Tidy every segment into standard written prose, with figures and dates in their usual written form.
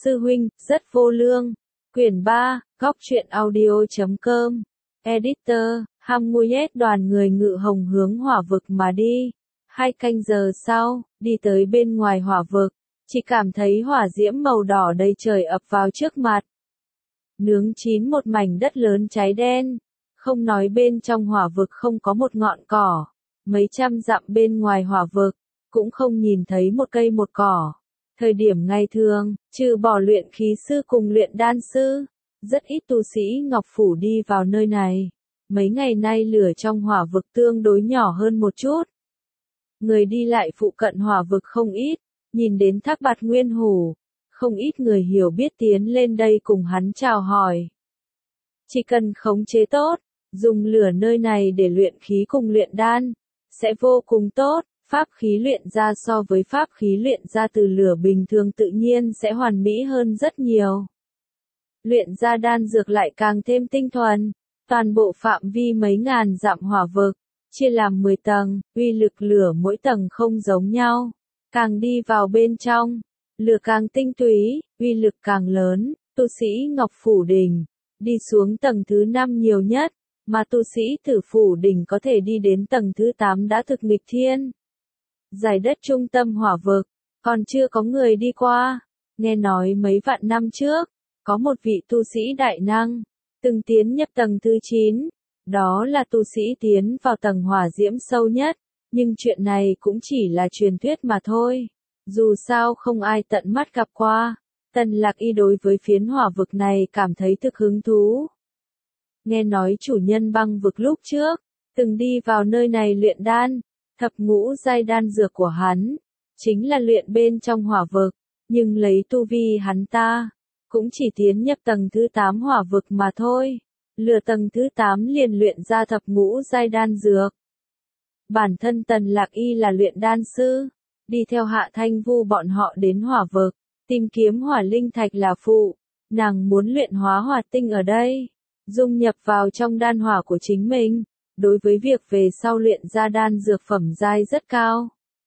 Sư huynh, rất vô lương. Quyển 3, góc truyện audio.com. Editor, Hamuyet đoàn người ngự hồng hướng hỏa vực mà đi. 2 canh giờ sau, đi tới bên ngoài hỏa vực, chỉ cảm thấy hỏa diễm màu đỏ đầy trời ập vào trước mặt. Nướng chín một mảnh đất lớn cháy đen, không nói bên trong hỏa vực không có một ngọn cỏ, mấy trăm dặm bên ngoài hỏa vực, cũng không nhìn thấy một cây một cỏ. Thời điểm ngày thường, trừ bỏ luyện khí sư cùng luyện đan sư, rất ít tu sĩ Ngọc Phủ đi vào nơi này. Mấy ngày nay lửa trong hỏa vực tương đối nhỏ hơn một chút. Người đi lại phụ cận hỏa vực không ít, nhìn đến Thác Bạt Nguyên Hủ, không ít người hiểu biết tiến lên đây cùng hắn chào hỏi. Chỉ cần khống chế tốt, dùng lửa nơi này để luyện khí cùng luyện đan, sẽ vô cùng tốt. Pháp khí luyện ra so với pháp khí luyện ra từ lửa bình thường tự nhiên sẽ hoàn mỹ hơn rất nhiều. Luyện ra đan dược lại càng thêm tinh thuần, toàn bộ phạm vi mấy ngàn dặm hỏa vực, chia làm 10 tầng, uy lực lửa mỗi tầng không giống nhau. Càng đi vào bên trong, lửa càng tinh túy, uy lực càng lớn. Tu sĩ Ngọc Phủ Đình, đi xuống tầng thứ 5 nhiều nhất, mà tu sĩ Tử Phủ Đình có thể đi đến tầng thứ 8 đã thực nghịch thiên. Giải đất trung tâm hỏa vực, còn chưa có người đi qua. Nghe nói mấy vạn năm trước, có một vị tu sĩ đại năng, từng tiến nhập tầng thứ 9. Đó là tu sĩ tiến vào tầng hỏa diễm sâu nhất, nhưng chuyện này cũng chỉ là truyền thuyết mà thôi. Dù sao không ai tận mắt gặp qua, Tần Lạc Y đối với phiến hỏa vực này cảm thấy thực hứng thú. Nghe nói chủ nhân băng vực lúc trước, từng đi vào nơi này luyện đan. Thập ngũ giai đan dược của hắn, chính là luyện bên trong hỏa vực, nhưng lấy tu vi hắn ta, cũng chỉ tiến nhập tầng thứ 8 hỏa vực mà thôi. Lừa tầng thứ 8 liền luyện ra thập ngũ giai đan dược. Bản thân Tần Lạc Y là luyện đan sư, đi theo Hạ Thanh Vu bọn họ đến hỏa vực, tìm kiếm hỏa linh thạch là phụ, nàng muốn luyện hóa hỏa tinh ở đây, dung nhập vào trong đan hỏa của chính mình. Đối với việc về sau luyện ra đan dược phẩm giai rất cao,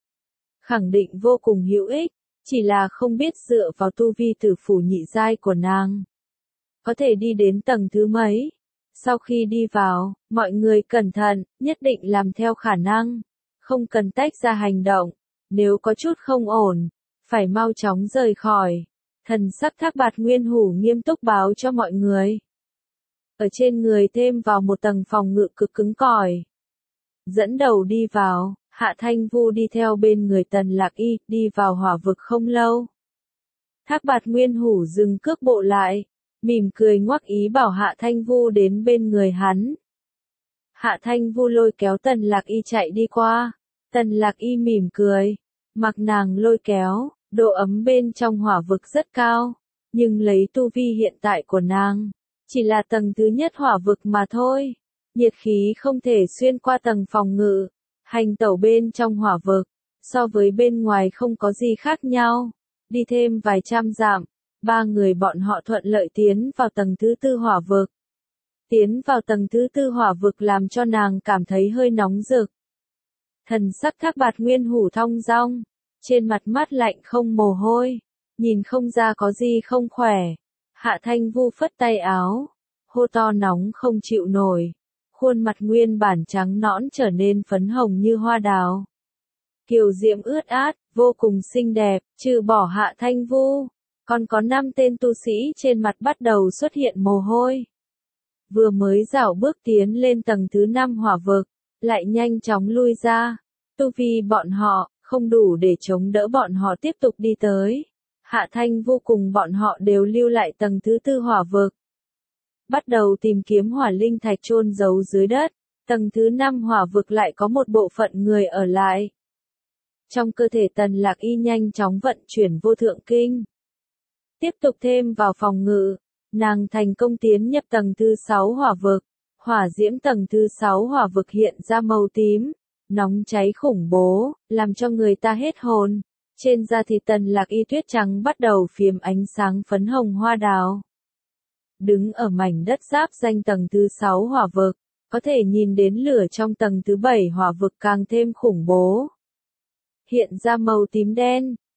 khẳng định vô cùng hữu ích, chỉ là không biết dựa vào tu vi Tử Phủ nhị giai của nàng, có thể đi đến tầng thứ mấy. Sau khi đi vào, mọi người cẩn thận, nhất định làm theo khả năng, không cần tách ra hành động, nếu có chút không ổn, phải mau chóng rời khỏi. Thần sắc Thác Bạt Nguyên Hủ nghiêm túc báo cho mọi người. Ở trên người thêm vào một tầng phòng ngự cực cứng cỏi. Dẫn đầu đi vào, Hạ Thanh Vu đi theo bên người Tần Lạc Y, đi vào hỏa vực không lâu. Thác Bạt Nguyên Hủ dừng cước bộ lại, mỉm cười ngoắc ý bảo Hạ Thanh Vu đến bên người hắn. Hạ Thanh Vu lôi kéo Tần Lạc Y chạy đi qua, Tần Lạc Y mỉm cười, mặc nàng lôi kéo, độ ấm bên trong hỏa vực rất cao, nhưng lấy tu vi hiện tại của nàng, chỉ là tầng thứ nhất hỏa vực mà thôi, nhiệt khí không thể xuyên qua tầng phòng ngự, hành tẩu bên trong hỏa vực, so với bên ngoài không có gì khác nhau, đi thêm vài trăm dặm, 3 người bọn họ thuận lợi tiến vào tầng thứ 4 hỏa vực. Tiến vào tầng thứ 4 hỏa vực làm cho nàng cảm thấy hơi nóng rực. Thần sắc Thác Bạt Nguyên Hủ thong dong, trên mặt mát lạnh không mồ hôi, nhìn không ra có gì không khỏe. Hạ Thanh Vu phất tay áo, hô to nóng không chịu nổi, khuôn mặt nguyên bản trắng nõn trở nên phấn hồng như hoa đào. Kiều diễm ướt át, vô cùng xinh đẹp, trừ bỏ Hạ Thanh Vu, còn có 5 tên tu sĩ trên mặt bắt đầu xuất hiện mồ hôi. Vừa mới dạo bước tiến lên tầng thứ 5 hỏa vực, lại nhanh chóng lui ra, tu vi bọn họ, không đủ để chống đỡ bọn họ tiếp tục đi tới. Hạ Thanh Vô cùng bọn họ đều lưu lại tầng thứ 4 hỏa vực. Bắt đầu tìm kiếm hỏa linh thạch chôn giấu dưới đất, tầng thứ 5 hỏa vực lại có một bộ phận người ở lại. Trong cơ thể Tần Lạc Y nhanh chóng vận chuyển vô thượng kinh. Tiếp tục thêm vào phòng ngự, nàng thành công tiến nhập tầng thứ 6 hỏa vực. Hỏa diễm tầng thứ 6 hỏa vực hiện ra màu tím, nóng cháy khủng bố, làm cho người ta hết hồn. Trên da thịt Tần Lạc Y tuyết trắng bắt đầu phiếm ánh sáng phấn hồng hoa đào. Đứng ở mảnh đất giáp danh tầng thứ 6 hỏa vực, có thể nhìn đến lửa trong tầng thứ 7 hỏa vực càng thêm khủng bố. Hiện ra màu tím đen,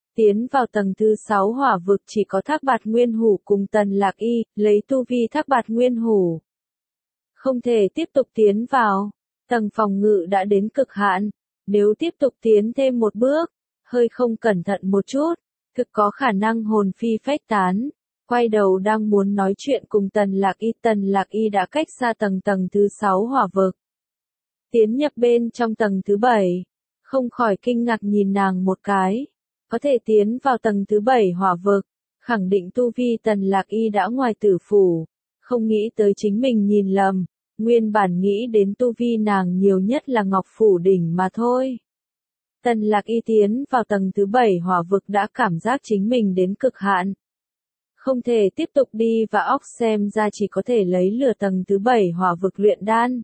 Tiến vào tầng thứ 6 hỏa vực chỉ có Thác Bạt Nguyên Hủ cùng Tần Lạc Y, lấy tu vi Thác Bạt Nguyên Hủ. Không thể tiếp tục tiến vào, tầng phòng ngự đã đến cực hạn, nếu tiếp tục tiến thêm một bước, hơi không cẩn thận một chút, thực có khả năng hồn phi phách tán. Quay đầu đang muốn nói chuyện cùng Tần Lạc Y đã cách xa tầng thứ 6 hỏa vực. Tiến nhập bên trong tầng thứ 7, không khỏi kinh ngạc nhìn nàng một cái. Có thể tiến vào tầng thứ 7 hỏa vực, khẳng định tu vi Tần Lạc Y đã ngoài tử phủ, không nghĩ tới chính mình nhìn lầm, nguyên bản nghĩ đến tu vi nàng nhiều nhất là Ngọc Phủ Đỉnh mà thôi. Tần Lạc Y tiến vào tầng thứ 7 hỏa vực đã cảm giác chính mình đến cực hạn. Không thể tiếp tục đi và óc xem ra chỉ có thể lấy lửa tầng thứ 7 hỏa vực luyện đan.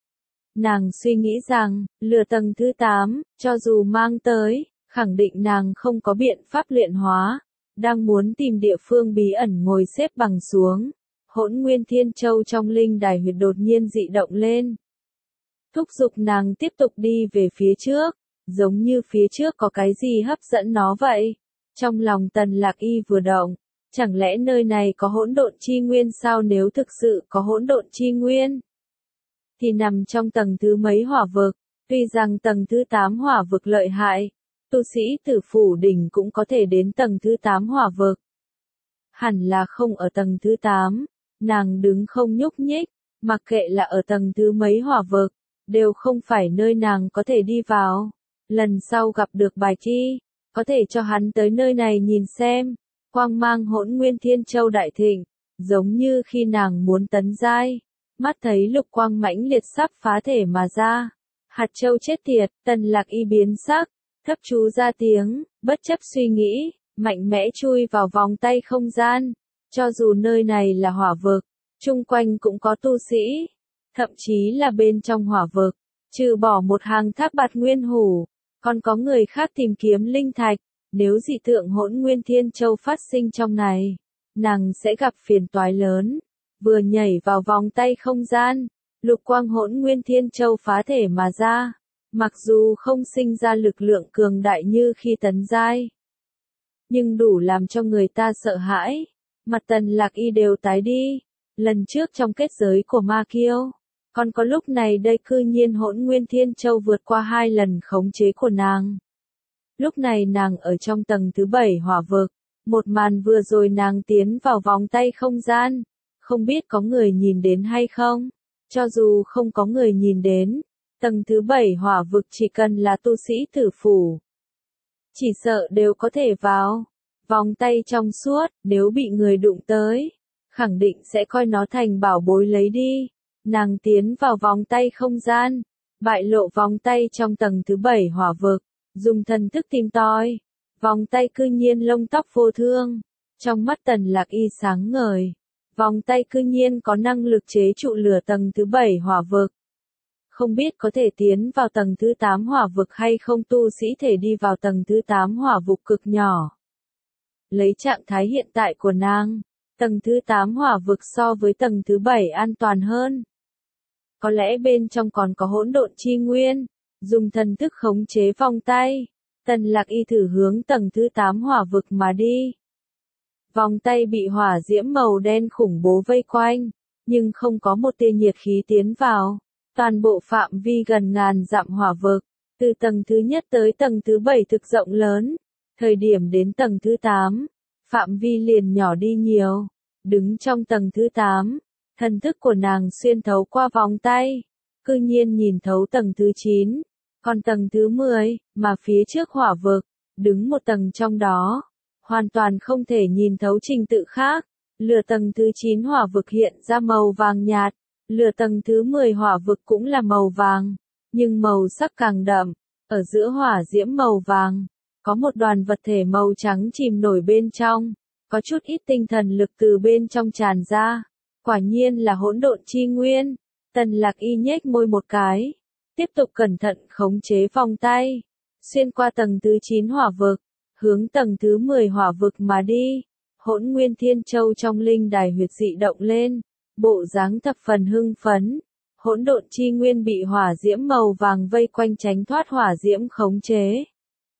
Nàng suy nghĩ rằng, lửa tầng thứ 8, cho dù mang tới, khẳng định nàng không có biện pháp luyện hóa, đang muốn tìm địa phương bí ẩn ngồi xếp bằng xuống. Hỗn Nguyên Thiên Châu trong linh đài huyệt đột nhiên dị động lên. Thúc giục nàng tiếp tục đi về phía trước, giống như phía trước có cái gì hấp dẫn nó vậy. Trong lòng Tần Lạc Y vừa động, chẳng lẽ nơi này có hỗn độn chi nguyên sao? Nếu thực sự có hỗn độn chi nguyên, thì nằm trong tầng thứ mấy hỏa vực, tuy rằng tầng thứ 8 hỏa vực lợi hại, tu sĩ Tử Phủ Đỉnh cũng có thể đến tầng thứ 8 hỏa vực. Hẳn là không ở tầng thứ 8, nàng đứng không nhúc nhích, mặc kệ là ở tầng thứ mấy hỏa vực, đều không phải nơi nàng có thể đi vào. Lần sau gặp được Bài Chi, có thể cho hắn tới nơi này nhìn xem. Quang mang Hỗn Nguyên Thiên Châu đại thịnh, giống như khi nàng muốn tấn giai, mắt thấy lục quang mãnh liệt sắp phá thể mà ra. Hạt châu chết tiệt, Tần Lạc Y biến sắc, thấp chú ra tiếng, bất chấp suy nghĩ, mạnh mẽ chui vào vòng tay không gian. Cho dù nơi này là hỏa vực, chung quanh cũng có tu sĩ, thậm chí là bên trong hỏa vực, trừ bỏ một hàng Thác Bạt Nguyên Hủ, còn có người khác tìm kiếm linh thạch. Nếu dị tượng Hỗn Nguyên Thiên Châu phát sinh trong này, nàng sẽ gặp phiền toái lớn. Vừa nhảy vào vòng tay không gian, lục quang Hỗn Nguyên Thiên Châu phá thể mà ra. Mặc dù không sinh ra lực lượng cường đại như khi tấn giai, nhưng đủ làm cho người ta sợ hãi. Mặt Tần Lạc Y đều tái đi. Lần trước trong kết giới của Ma Kiêu, còn có lúc này đây cư nhiên Hỗn Nguyên Thiên Châu vượt qua 2 lần khống chế của nàng. Lúc này nàng ở trong tầng thứ 7 hỏa vực, một màn vừa rồi nàng tiến vào vòng tay không gian, không biết có người nhìn đến hay không. Cho dù không có người nhìn đến, tầng thứ 7 hỏa vực chỉ cần là tu sĩ Tử Phủ, chỉ sợ đều có thể vào. Vòng tay trong suốt, nếu bị người đụng tới, khẳng định sẽ coi nó thành bảo bối lấy đi. Nàng tiến vào vòng tay không gian, bại lộ vòng tay trong tầng thứ 7 hỏa vực, dùng thần thức tìm tòi. Vòng tay cư nhiên lông tóc vô thương. Trong mắt Tần Lạc Y sáng ngời, vòng tay cư nhiên có năng lực chế trụ lửa tầng thứ 7 hỏa vực. Không biết có thể tiến vào tầng thứ 8 hỏa vực hay không. Tu sĩ thể đi vào tầng thứ 8 hỏa vực cực nhỏ. Lấy trạng thái hiện tại của nàng, tầng thứ 8 hỏa vực so với tầng thứ 7 an toàn hơn. Có lẽ bên trong còn có hỗn độn chi nguyên, dùng thần thức khống chế vòng tay. Tần Lạc Y thử hướng tầng thứ 8 hỏa vực mà đi. Vòng tay bị hỏa diễm màu đen khủng bố vây quanh, nhưng không có một tia nhiệt khí tiến vào. Toàn bộ phạm vi gần ngàn dặm hỏa vực, từ tầng thứ nhất tới tầng thứ 7 thực rộng lớn. Thời điểm đến tầng thứ 8, phạm vi liền nhỏ đi nhiều. Đứng trong tầng thứ 8, thần thức của nàng xuyên thấu qua vòng tay, cư nhiên nhìn thấu tầng thứ 9, còn tầng thứ 10, mà phía trước hỏa vực, đứng một tầng trong đó, hoàn toàn không thể nhìn thấu trình tự khác. Lửa tầng thứ 9 hỏa vực hiện ra màu vàng nhạt, lửa tầng thứ 10 hỏa vực cũng là màu vàng, nhưng màu sắc càng đậm. Ở giữa hỏa diễm màu vàng, có một đoàn vật thể màu trắng chìm nổi bên trong, có chút ít tinh thần lực từ bên trong tràn ra. Quả nhiên là hỗn độn chi nguyên. Tần Lạc Y nhếch môi một cái, tiếp tục cẩn thận khống chế vòng tay, xuyên qua tầng thứ 9 hỏa vực, hướng tầng thứ 10 hỏa vực mà đi. Hỗn Nguyên Thiên Châu trong linh đài huyệt dị động lên, bộ dáng thập phần hưng phấn. Hỗn độn chi nguyên bị hỏa diễm màu vàng vây quanh tránh thoát hỏa diễm khống chế.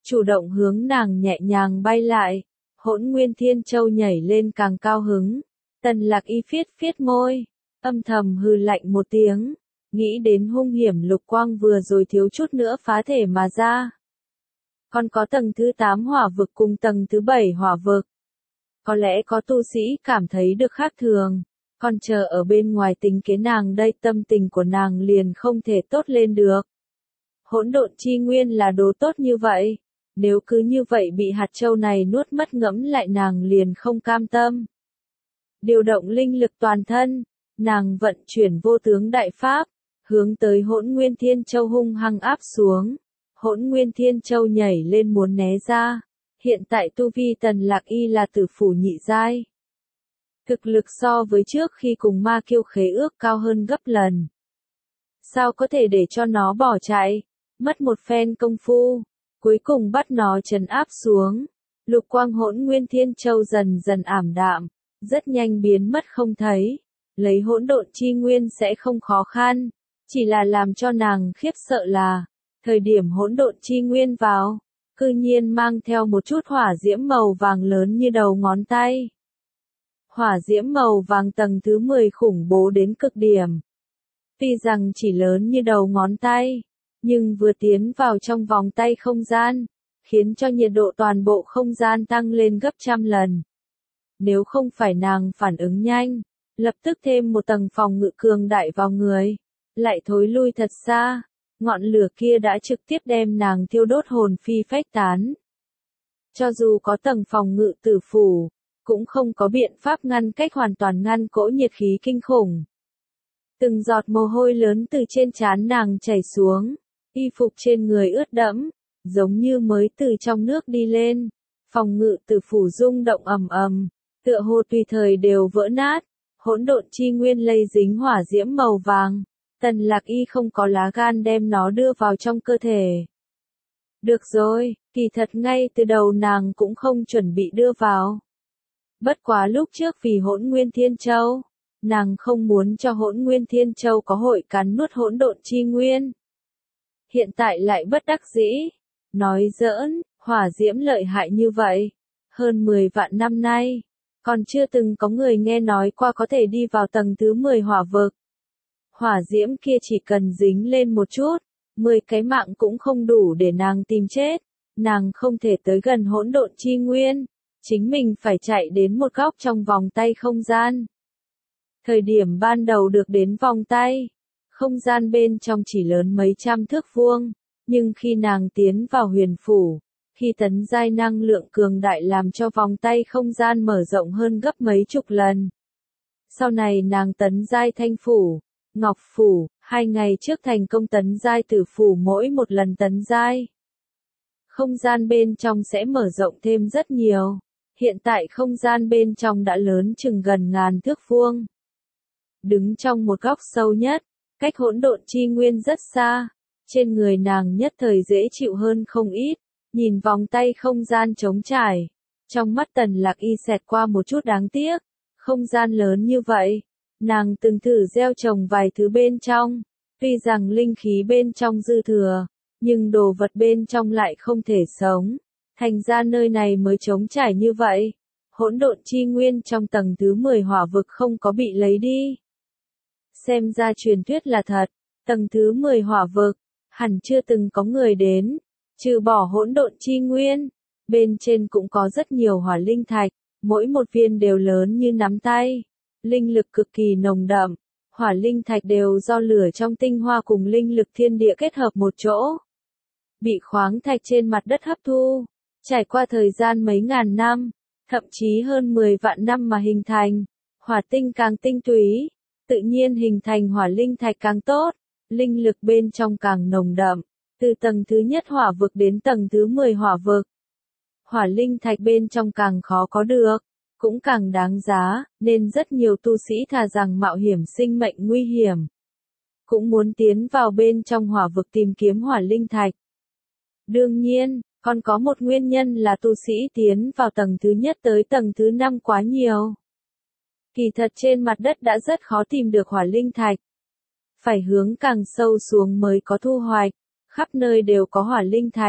chủ động hướng nàng nhẹ nhàng bay lại. Hỗn Nguyên Thiên Châu nhảy lên càng cao hứng. Tần Lạc Y phiết phiết môi, âm thầm hừ lạnh một tiếng, nghĩ đến hung hiểm lục quang vừa rồi thiếu chút nữa phá thể mà ra. Còn có tầng thứ 8 hỏa vực cùng tầng thứ 7 hỏa vực. Có lẽ có tu sĩ cảm thấy được khác thường, còn chờ ở bên ngoài tính kế nàng đây, tâm tình của nàng liền không thể tốt lên được. Hỗn độn chi nguyên là đồ tốt như vậy, nếu cứ như vậy bị hạt châu này nuốt mất, ngẫm lại nàng liền không cam tâm. Điều động linh lực toàn thân, nàng vận chuyển vô tướng đại pháp, hướng tới Hỗn Nguyên Thiên Châu hung hăng áp xuống. Hỗn Nguyên Thiên Châu nhảy lên muốn né ra. Hiện tại tu vi Tần Lạc Y là tử phủ nhị giai. Thực lực so với trước khi cùng ma kiêu khế ước cao hơn gấp lần. Sao có thể để cho nó bỏ chạy? Mất một phen công phu, cuối cùng bắt nó trấn áp xuống. Lục quang Hỗn Nguyên Thiên Châu dần dần ảm đạm, rất nhanh biến mất không thấy. Lấy hỗn độn chi nguyên sẽ không khó khăn, chỉ là làm cho nàng khiếp sợ là, thời điểm hỗn độn chi nguyên vào, cư nhiên mang theo một chút hỏa diễm màu vàng lớn như đầu ngón tay. Hỏa diễm màu vàng tầng thứ 10 khủng bố đến cực điểm. Tuy rằng chỉ lớn như đầu ngón tay, nhưng vừa tiến vào trong vòng tay không gian, khiến cho nhiệt độ toàn bộ không gian tăng lên gấp trăm lần. Nếu không phải nàng phản ứng nhanh, lập tức thêm một tầng phòng ngự cường đại vào người, lại thối lui thật xa, ngọn lửa kia đã trực tiếp đem nàng thiêu đốt hồn phi phách tán. Cho dù có tầng phòng ngự tử phủ, cũng không có biện pháp ngăn cách hoàn toàn ngăn cỗ nhiệt khí kinh khủng. Từng giọt mồ hôi lớn từ trên trán nàng chảy xuống, y phục trên người ướt đẫm, giống như mới từ trong nước đi lên. Phòng ngự tử phủ rung động ầm ầm, tựa hồ tùy thời đều vỡ nát. Hỗn độn chi nguyên lây dính hỏa diễm màu vàng, Tần Lạc Y không có lá gan đem nó đưa vào trong cơ thể. Được rồi, kỳ thật ngay từ đầu nàng cũng không chuẩn bị đưa vào. Bất quá lúc trước vì Hỗn Nguyên Thiên Châu, nàng không muốn cho Hỗn Nguyên Thiên Châu có hội cắn nuốt hỗn độn chi nguyên. Hiện tại lại bất đắc dĩ, nói giỡn, hỏa diễm lợi hại như vậy, hơn 10 vạn năm nay, còn chưa từng có người nghe nói qua có thể đi vào tầng thứ 10 hỏa vực. Hỏa diễm kia chỉ cần dính lên một chút, 10 cái mạng cũng không đủ để nàng tìm chết. Nàng không thể tới gần hỗn độn chi nguyên, chính mình phải chạy đến một góc trong vòng tay không gian. Thời điểm ban đầu được đến vòng tay, không gian bên trong chỉ lớn mấy trăm thước vuông, nhưng khi nàng tiến vào huyền phủ, khi tấn giai năng lượng cường đại làm cho vòng tay không gian mở rộng hơn gấp mấy chục lần. Sau này nàng tấn giai thanh phủ, ngọc phủ, 2 ngày trước thành công tấn giai tử phủ, mỗi một lần tấn giai, không gian bên trong sẽ mở rộng thêm rất nhiều. Hiện tại không gian bên trong đã lớn chừng gần ngàn thước vuông. Đứng trong một góc sâu nhất, cách hỗn độn chi nguyên rất xa, trên người nàng nhất thời dễ chịu hơn không ít, nhìn vòng tay không gian trống trải. Trong mắt Tần Lạc Y xẹt qua một chút đáng tiếc, không gian lớn như vậy, nàng từng thử gieo trồng vài thứ bên trong, tuy rằng linh khí bên trong dư thừa, nhưng đồ vật bên trong lại không thể sống, thành ra nơi này mới trống trải như vậy. Hỗn độn chi nguyên trong tầng thứ 10 hỏa vực không có bị lấy đi. Xem ra truyền thuyết là thật, tầng thứ 10 hỏa vực, hẳn chưa từng có người đến, trừ bỏ hỗn độn chi nguyên, bên trên cũng có rất nhiều hỏa linh thạch, mỗi một viên đều lớn như nắm tay, linh lực cực kỳ nồng đậm, hỏa linh thạch đều do lửa trong tinh hoa cùng linh lực thiên địa kết hợp một chỗ, bị khoáng thạch trên mặt đất hấp thu, trải qua thời gian mấy ngàn năm, thậm chí hơn 10 vạn năm mà hình thành, hỏa tinh càng tinh túy, tự nhiên hình thành hỏa linh thạch càng tốt, linh lực bên trong càng nồng đậm, từ tầng thứ nhất hỏa vực đến tầng thứ 10 hỏa vực. Hỏa linh thạch bên trong càng khó có được, cũng càng đáng giá, nên rất nhiều tu sĩ thà rằng mạo hiểm sinh mệnh nguy hiểm, cũng muốn tiến vào bên trong hỏa vực tìm kiếm hỏa linh thạch. Đương nhiên, còn có một nguyên nhân là tu sĩ tiến vào tầng thứ nhất tới tầng thứ 5 quá nhiều. Kỳ thật trên mặt đất đã rất khó tìm được hỏa linh thạch. Phải hướng càng sâu xuống mới có thu hoạch, khắp nơi đều có hỏa linh thạch,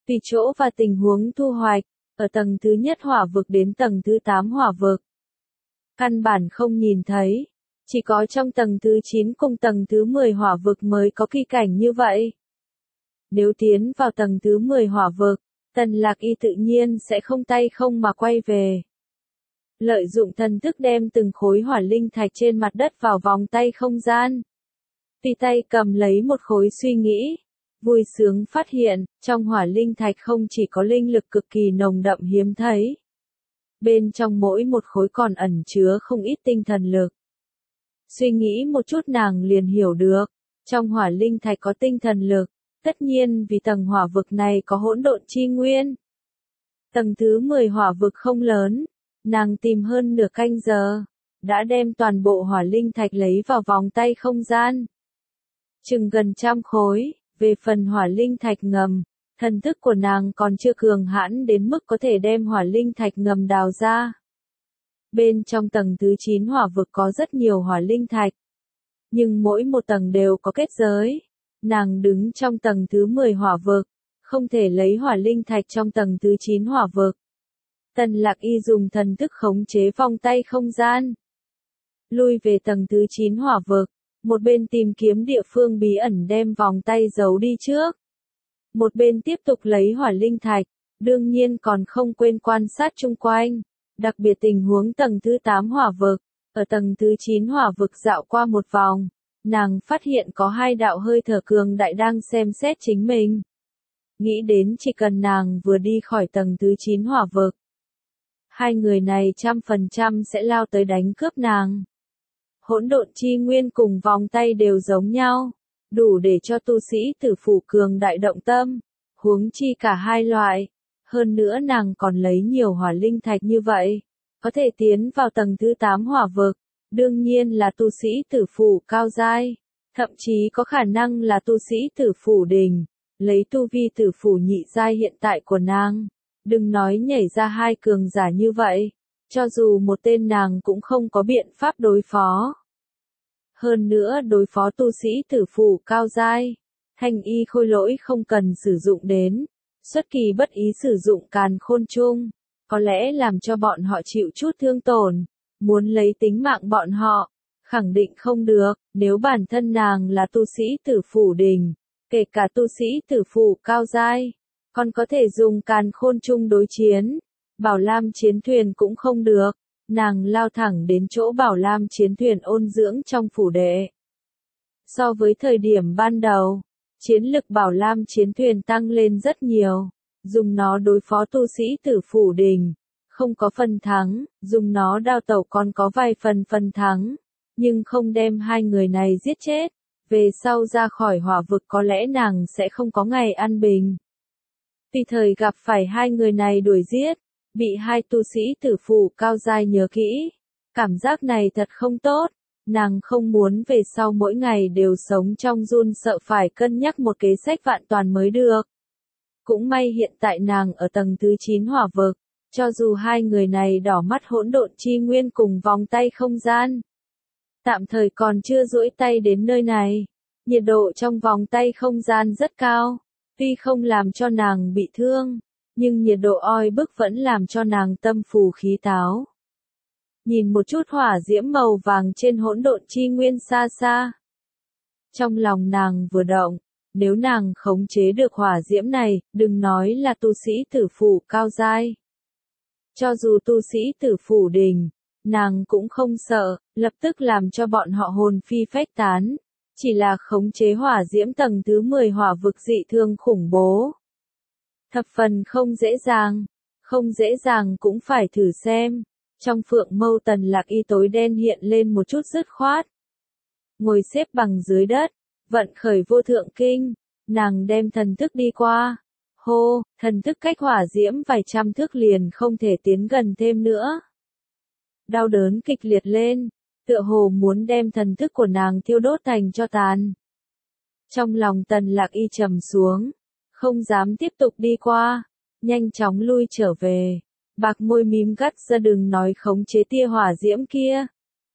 Tùy chỗ và tình huống thu hoạch, ở tầng thứ nhất hỏa vực đến tầng thứ 8 hỏa vực. Căn bản không nhìn thấy, chỉ có trong tầng thứ 9 cùng tầng thứ 10 hỏa vực mới có kỳ cảnh như vậy. Nếu tiến vào tầng thứ 10 hỏa vực, Tần Lạc Y tự nhiên sẽ không tay không mà quay về. Lợi dụng thần thức đem từng khối hỏa linh thạch trên mặt đất vào vòng tay không gian. Tùy tay cầm lấy một khối suy nghĩ, vui sướng phát hiện, trong hỏa linh thạch không chỉ có linh lực cực kỳ nồng đậm hiếm thấy. Bên trong mỗi một khối còn ẩn chứa không ít tinh thần lực. Suy nghĩ một chút nàng liền hiểu được, trong hỏa linh thạch có tinh thần lực, tất nhiên vì tầng hỏa vực này có hỗn độn chi nguyên. Tầng thứ 10 hỏa vực không lớn, nàng tìm hơn nửa canh giờ, đã đem toàn bộ hỏa linh thạch lấy vào vòng tay không gian. Chừng gần 100 khối, về phần hỏa linh thạch ngầm, thần thức của nàng còn chưa cường hãn đến mức có thể đem hỏa linh thạch ngầm đào ra. Bên trong tầng thứ 9 hỏa vực có rất nhiều hỏa linh thạch, nhưng mỗi một tầng đều có kết giới. Nàng đứng trong tầng thứ 10 hỏa vực, không thể lấy hỏa linh thạch trong tầng thứ 9 hỏa vực. Tần Lạc Y dùng thần thức khống chế vòng tay không gian. Lui về tầng thứ 9 hỏa vực, một bên tìm kiếm địa phương bí ẩn đem vòng tay giấu đi trước. Một bên tiếp tục lấy hỏa linh thạch, đương nhiên còn không quên quan sát chung quanh, đặc biệt tình huống tầng thứ 8 hỏa vực. Ở tầng thứ 9 hỏa vực dạo qua một vòng, nàng phát hiện có hai đạo hơi thở cường đại đang xem xét chính mình. Nghĩ đến chỉ cần nàng vừa đi khỏi tầng thứ 9 hỏa vực, hai người này 100% sẽ lao tới đánh cướp nàng. Hỗn độn chi nguyên cùng vòng tay đều giống nhau, đủ để cho tu sĩ tử phủ cường đại động tâm, huống chi cả hai loại. Hơn nữa nàng còn lấy nhiều hỏa linh thạch như vậy, có thể tiến vào tầng thứ 8 hỏa vực, đương nhiên là tu sĩ tử phủ cao giai, thậm chí có khả năng là tu sĩ tử phủ đỉnh, lấy tu vi tử phủ nhị giai hiện tại của nàng, đừng nói nhảy ra hai cường giả như vậy, cho dù một tên nàng cũng không có biện pháp đối phó. Hơn nữa đối phó tu sĩ tử phủ cao giai, Thanh Y Khôi Lỗi không cần sử dụng đến, xuất kỳ bất ý sử dụng càn khôn chung, có lẽ làm cho bọn họ chịu chút thương tổn, muốn lấy tính mạng bọn họ, khẳng định không được. Nếu bản thân nàng là tu sĩ tử phủ đỉnh, kể cả tu sĩ tử phủ cao giai, còn có thể dùng càn khôn chung đối chiến. Bảo Lam chiến thuyền cũng không được, nàng lao thẳng đến chỗ Bảo Lam chiến thuyền ôn dưỡng trong phủ đệ. So với thời điểm ban đầu, chiến lực Bảo Lam chiến thuyền tăng lên rất nhiều, dùng nó đối phó tu sĩ tử phủ đỉnh, không có phần thắng, dùng nó đao tẩu còn có vài phần thắng, nhưng không đem hai người này giết chết, về sau ra khỏi hỏa vực có lẽ nàng sẽ không có ngày an bình. Vì thời gặp phải hai người này đuổi giết, bị hai tu sĩ tử phủ cao giai nhớ kỹ, cảm giác này thật không tốt, nàng không muốn về sau mỗi ngày đều sống trong run sợ phải cân nhắc một kế sách vạn toàn mới được. Cũng may hiện tại nàng ở tầng thứ 9 hỏa vực, cho dù hai người này đỏ mắt hỗn độn chi nguyên cùng vòng tay không gian, tạm thời còn chưa duỗi tay đến nơi này, nhiệt độ trong vòng tay không gian rất cao, tuy không làm cho nàng bị thương, nhưng nhiệt độ oi bức vẫn làm cho nàng tâm phù khí táo. Nhìn một chút hỏa diễm màu vàng trên hỗn độn chi nguyên xa xa. Trong lòng nàng vừa động, nếu nàng khống chế được hỏa diễm này, đừng nói là tu sĩ tử phủ cao giai. Cho dù tu sĩ tử phủ đỉnh, nàng cũng không sợ, lập tức làm cho bọn họ hồn phi phách tán. Chỉ là khống chế hỏa diễm tầng thứ 10 hỏa vực dị thương khủng bố. Thập phần không dễ dàng cũng phải thử xem. Trong phượng mâu Tần Lạc Y tối đen hiện lên một chút dứt khoát. Ngồi xếp bằng dưới đất, vận khởi vô thượng kinh, nàng đem thần thức đi qua. Hô, thần thức cách hỏa diễm vài trăm thước liền không thể tiến gần thêm nữa. Đau đớn kịch liệt lên, tựa hồ muốn đem thần thức của nàng thiêu đốt thành tro tàn. Trong lòng Tần Lạc Y trầm xuống, không dám tiếp tục đi qua, nhanh chóng lui trở về. Bạc môi mím gắt ra đừng nói khống chế tia hỏa diễm kia.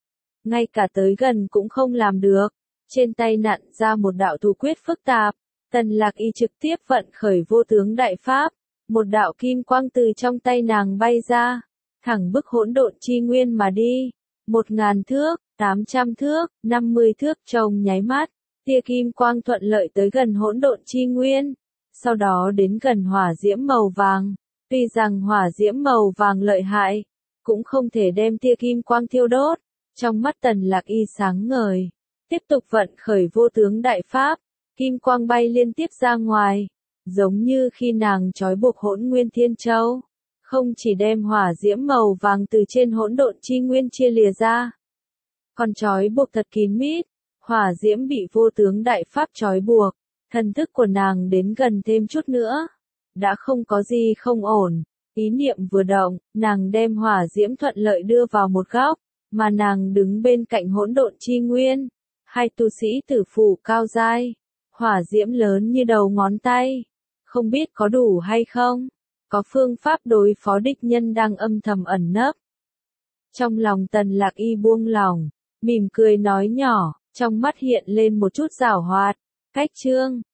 Ngay cả tới gần cũng không làm được, trên tay nặn ra một đạo thủ quyết phức tạp, Tần Lạc Y trực tiếp vận khởi vô tướng đại pháp, một đạo kim quang từ trong tay nàng bay ra, thẳng bức hỗn độn chi nguyên mà đi. 1000 thước, 800 thước, 50 thước trong nháy mắt, tia kim quang thuận lợi tới gần hỗn độn chi nguyên, sau đó đến gần hỏa diễm màu vàng. Tuy rằng hỏa diễm màu vàng lợi hại, cũng không thể đem tia kim quang thiêu đốt. Trong mắt Tần Lạc Y sáng ngời, tiếp tục vận khởi vô tướng đại pháp, kim quang bay liên tiếp ra ngoài, giống như khi nàng trói buộc Hỗn Nguyên Thiên Châu, không chỉ đem hỏa diễm màu vàng từ trên hỗn độn chi nguyên chia lìa ra, còn trói buộc thật kín mít. Hỏa diễm bị vô tướng đại pháp trói buộc, thần thức của nàng đến gần thêm chút nữa, đã không có gì không ổn. Ý niệm vừa động, nàng đem hỏa diễm thuận lợi đưa vào một góc, mà nàng đứng bên cạnh hỗn độn chi nguyên. Hai tu sĩ tử phủ cao giai, hỏa diễm lớn như đầu ngón tay, không biết có đủ hay không, có phương pháp đối phó địch nhân đang âm thầm ẩn nấp. Trong lòng Tần Lạc Y buông lòng, mỉm cười nói nhỏ, trong mắt hiện lên một chút giảo hoạt. Cách chương